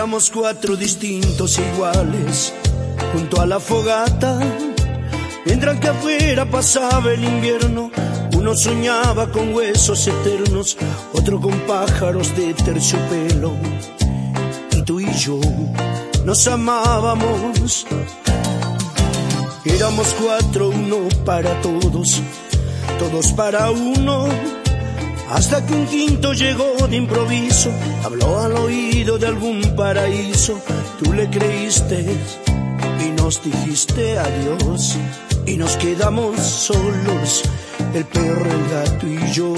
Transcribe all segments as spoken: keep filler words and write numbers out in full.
Éramos cuatro distintos iguales, junto a la fogata, mientras que afuera pasaba el invierno. Uno soñaba con huesos eternos, otro con pájaros de terciopelo. Y tú y yo nos amábamos. Éramos cuatro, uno para todos, todos para uno. Hasta que un quinto llegó de improviso, habló al oído de algún paraíso. Tú le creíste y nos dijiste adiós, y nos quedamos solos, el perro, el gato y yo.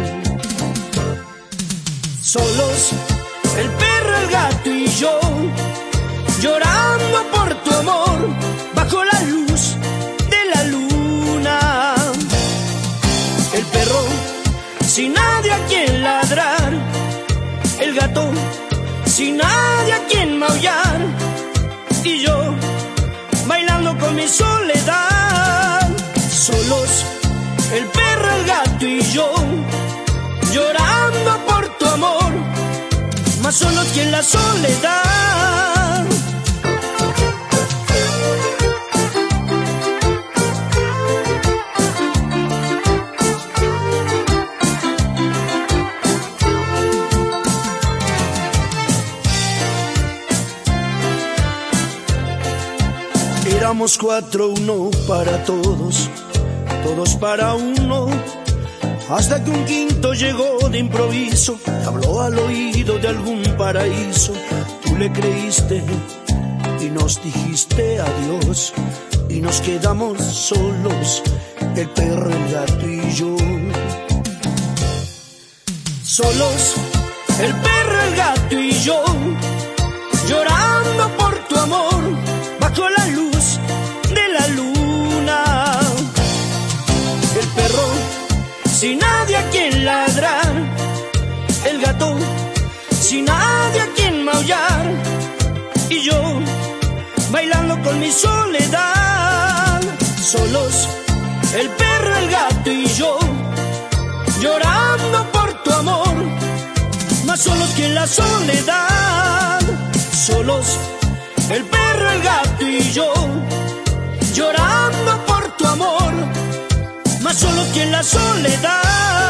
Solos, el perro, el gato y yo, llorando por tu amor, bajo la luz de la luna. El perro sin nadie a quien ladrar, el gato sin nadie a quien maullar, y yo bailando con mi soledad. Solos, el perro, el gato y yo, llorando por tu amor, más solos que en la soledad. Éramos cuatro, uno para todos, todos para uno. Hasta que un quinto llegó de improviso, habló al oído de algún paraíso. Tú le creíste y nos dijiste adiós, y nos quedamos solos, el perro, el gato y yo. Solos, el perro, el gato y yo, llorando por tu amor, bajo la luz de la luna. El perro sin nadie a quien ladrar, el gato sin nadie a quien maullar, y yo bailando con mi soledad. Solos, el perro, el gato y yo, llorando por tu amor, más solos que en la soledad. Solos, el perro, el gato y yo, llorando por tu amor, más solos que en la soledad.